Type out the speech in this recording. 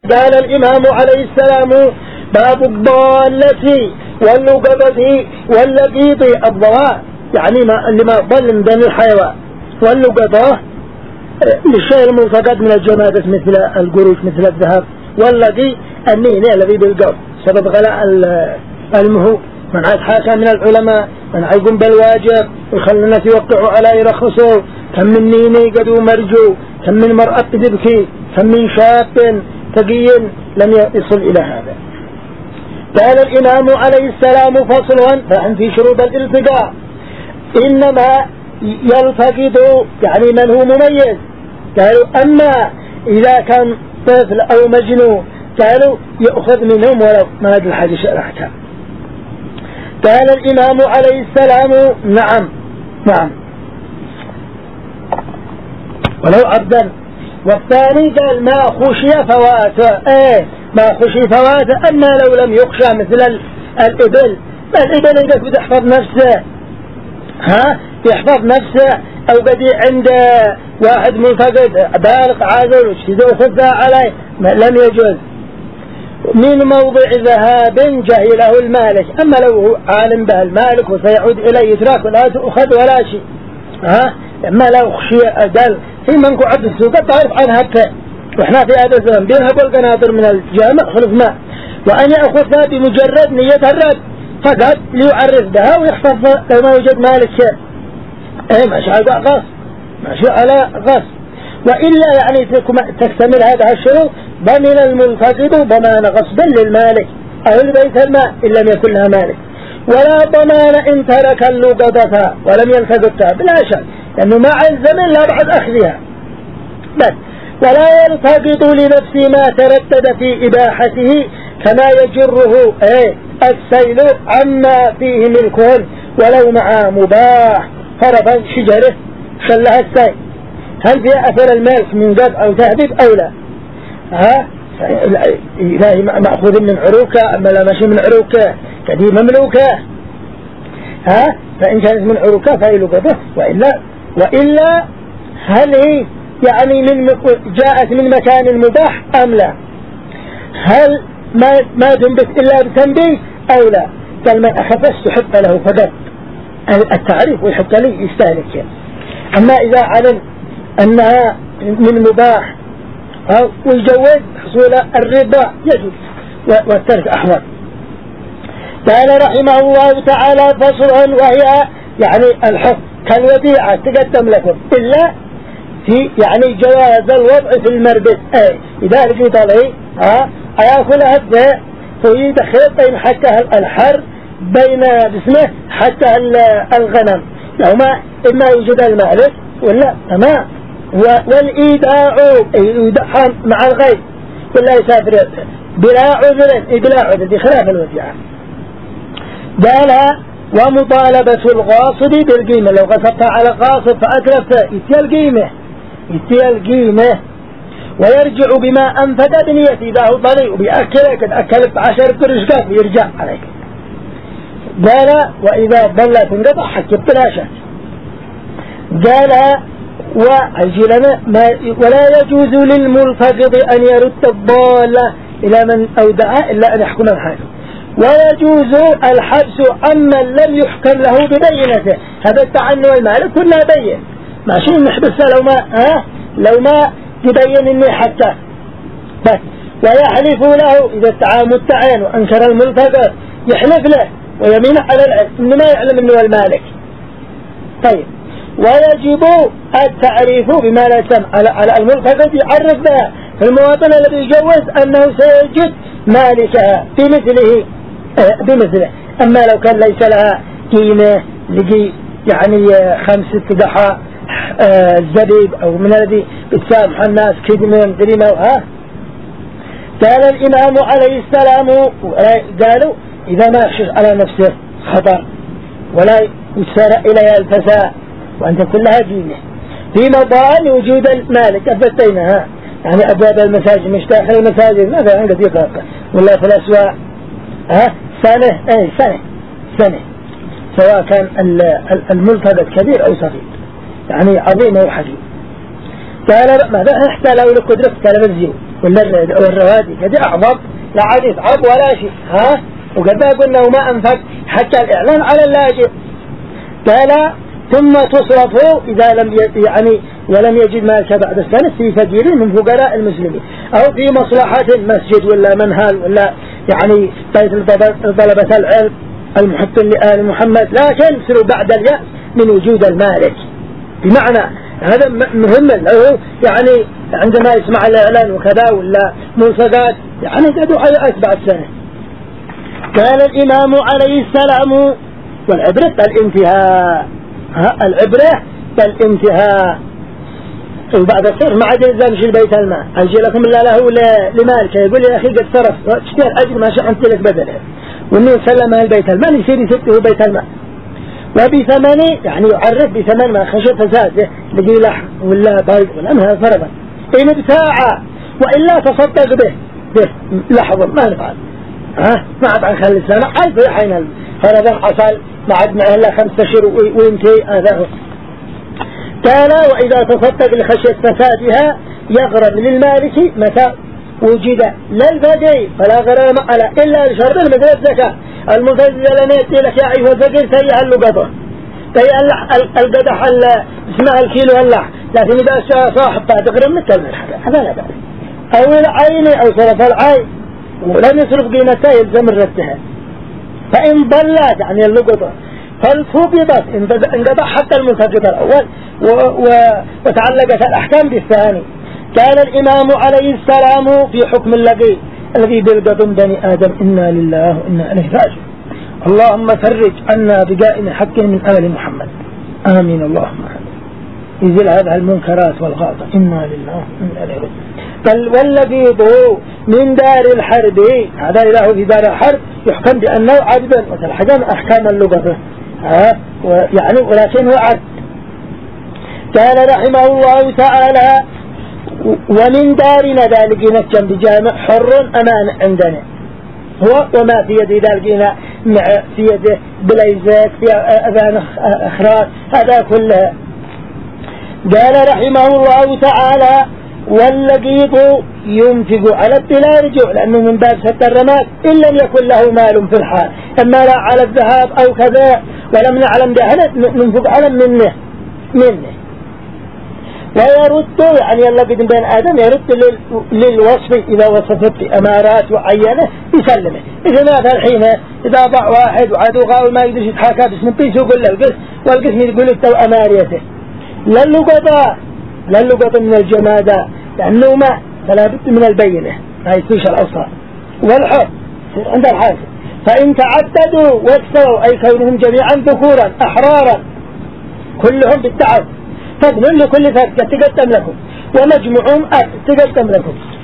قال الإمام عليه السلام: باب الضالة واللقطة واللقيط. الضواء يعني اللي ما ضل من بين الحيوان، واللقطة للشيء الملتقط من الجمادات مثل القروش مثل الذهب، واللقي النينة الذي بالقبض سبب غلاء المهو. من عاد حاكم من العلماء من يقوم بالواجب ويخلي الناس يوقعوا على يرخصوا. كم من نيني قد مرجو، كم من مرأة تبكي، كم من شاب تقي لم يصل إلى هذا. قال الإمام عليه السلام: فصل فهم في شروط الالتقاء. إنما يلتقط يعني من هو مميز. قالوا: أما إذا كان طفل أو مجنون قالوا يأخذ منهم ولو ما هذا الحاجة شرحتها. قال الإمام عليه السلام: نعم ولو عبدا. والثاني قال: ما خشي فواته. ما خشي فواته. أما لو لم يخشى مثل الإبل، الإبل عندك بتحفظ نفسه، يحفظ نفسه، أو قد عند واحد ملتقط بالغ عاذر وشيده وخذها عليه لم يجوز من موضع ذهاب جهله المالك. أما لو هو عالم به المالك وسيعود إليه يترك ولا تأخذ ولا شيء. أما لو خشي قال في منكو عبد السوق تعرف عنها هكا، وإحنا في هذا الزمن بينهب القناطر من الجامع خلف ماء، وأن يأخذها بمجرد نية الرد فقط ليعرف بها ويحفظها لو ما يوجد مالك شيء. ماشي على غصب، ماشي على غصب. وإلا يعني تكتمل هذا الشروط: ضمن الملتقط ضمان غصبا للمالك أو البيت الماء إن لم يكن لها مالك، ولا ضمان إن ترك اللقطة ولم يلتقطها بلا شك، لأنه مع الزمن لا بعد أخذها بس. ولا يلتقط لنفسه ما تردد في إباحته كما يجره السيل عما فيه ملكه ولو مع مباح. فرضا شجره شلها السيل، هل فيها أثر الملك من قطع أو تهديد أو لا؟ إلهي مأخوذ من عروكة، أما لا ماشي من عروكة كدي مملوكة. فإن كانت من عروكة فهي لقطة، وإلا هل هي يعني جاءت من مكان مباح أم لا؟ هل ما تنبت إلا بتنبيه أو لا؟ قال: من أخذ استحق له فقط التعريف ويحق لي يستهلك. أما إذا علم أنها من مباح ويجوز حصول الربا يجوز، والترك أحوال. قال رحمه الله تعالى: فصل وهي يعني الحكم كالوديعة تقدم لكم إلا في يعني جواز الوضع في المربد. إذا لقيت عليه أياكلها الذئب فيدخل بين حتى الحر بين جسمه حتى الغنم، لو ما إما يوجد المالك ولا تمام. والإيداع مع الغيب ولا يسافر بلا عذر بخلاف الوديعة. قال: ومطالبة الغاصب بالقيمة. لو غصبت على غاصب فأتلفت يتي القيمة ويرجع بما أنفق بنيته. إذا هو ضريء وبيأكل قد أكلت 10 قرش قاف ويرجع عليك. قال: وإذا ضل تنقطع حكبت لا شك. قال: ولا يجوز للملتقط أن يرد الضالة إلى من أودعه إلا أن يحكم الحاكم. ويجوز الحبس عمن لم يحكم له ببينته. هذا التعنى والمالك كلها بين، ماشي نحبسه لو ما يبين إني حتى بس. ويحلف له إذا ادعى مدعي وأنكر الملتقط يحلف له ويمين على العلم إنه ما يعلم إنه المالك. طيب، ويجب التعريف بما لا يسمى على الملتقط يعرف بها في المواطن الذي يجوز أنه سيجد مالكها بمثله. أما لو كان ليس لها قيمة لقي يعني 5 قحا الزبيب أو من الذي بتسامح الناس كدمهم دريمة. قال الإمام عليه السلام: قالوا إذا ما يخشى على نفسه خطر ولا يسار إليها الفساد وأنت كلها قيمة في مضان وجود المالك أفتينها. يعني أبواب المساجد مش داخل المساجد ماذا عندك يقرأ ولا في الأسواق سنة سواء كان الملتقط كبير أو صغير يعني عظيم أو حجم. قال: ماذا حتى لو لقدرة تلفزيون والروادي كذا أعظم لا عاد يتعب ولا شيء وقد قلنا وما أنفق حتى الإعلان على اللاجئ. قال ثم تصرفه إذا لم يعني ولم يجد مالك بعد السنة في فقير من فقراء المسلمين أو في مصلحة مسجد ولا منهل ولا يعني بيت طلبة العلم المحب لآل محمد، لكن يصير بعد اليأس من وجود المالك. بمعنى هذا مهم له يعني عندما يسمع الإعلان وكذا ولا ملصقات يعني قدوا حيأت بعد سنة. قال الإمام عليه السلام والعبرة بالانتهاء، العبرة بالانتهاء. وبعد الصرف ما عاد يلزمش البيت المال، أجي لكم الله له لمالك يقول لي يا أخي قد صرف اشتر أجر ما شأنت لك بدله، وإنه سلمها البيت المال يصير يسده بيت المال وبثمن يعني يعرف بثمن ما خشى فساده لقي لحم ولا بيض ولا أنها فرضا إن ابتاع وإلا تصدق به لحظة ما نفعل ما عاد عن خلي السنة حيث يحين فرضا حصل ما عاد معه إلا 5 أشهر وينتهي هذا هو. قال وإذا تصدق لخشية فسادها يغرم للمالك متى وجد للفقير فلا غرام على إلا لشرط مثل الزكاة. المفسد لم يأتي لك يا أيها الفقير سيئا اللقطة سيئا القدح اسمها الكيلو اللح، لكن إذا صاحب تغرم مثل الحاجة هذا لا بأس. أو العين أو صرف العين ولم يصرف قيمتها يلزم الردها. فإن ضلت يعني اللقطة فالفوبضت انقضى حتى المنتقد الأول وتعلقت الأحكام بالثاني. قال الإمام عليه السلام في حكم اللقي الذي بلقى بني آدم إنا لله وإنا إليه راجعون اللهم فرج عنا بقائم حق من آل محمد آمين اللهم يزيل هذه المنكرات والغاطة إنا لله وإنا إليه راجعون. واللقيط من دار الحرب هذا إله في دار الحرب يحكم بأنه عبدا وتلحقم أحكام اللقطة يعني ولكن هو عبد. قال رحمه الله تعالى ومن دارنا ذلك نتجم بجامع حر أمان عندنا هو وما في يدي ذلك في يده بليزات في أذان أخراج هذا كله. قال رحمه الله تعالى واللقيط ينفق على ابتلاء رجوع لأنه من باب ست الرماد إن لم يكن له مال في الحال أما لا على الذهاب أو كذا ولم نعلم به ننفق على منه ويرد يعني اللقيط بين آدم يرد للوصف إذا وصفت بأمارات وعينة يسلمه. إذا ماذا الحين إذا ضع واحد وعدو قاول ما يقدر يتحاكى باسم الطيس ويقول له القسم والقسم يقول له أماريته للقطة من الجمادة لأنه ما فلا بد من البينة ما يستوش الأوصاف والحب عند الحاكم. فإن تعددوا واكثروا أي كونهم جميعا ذكورا أحرارا كلهم بالتعب فابن لكل فرد تقدم لكم ومجموعهم تقدم لكم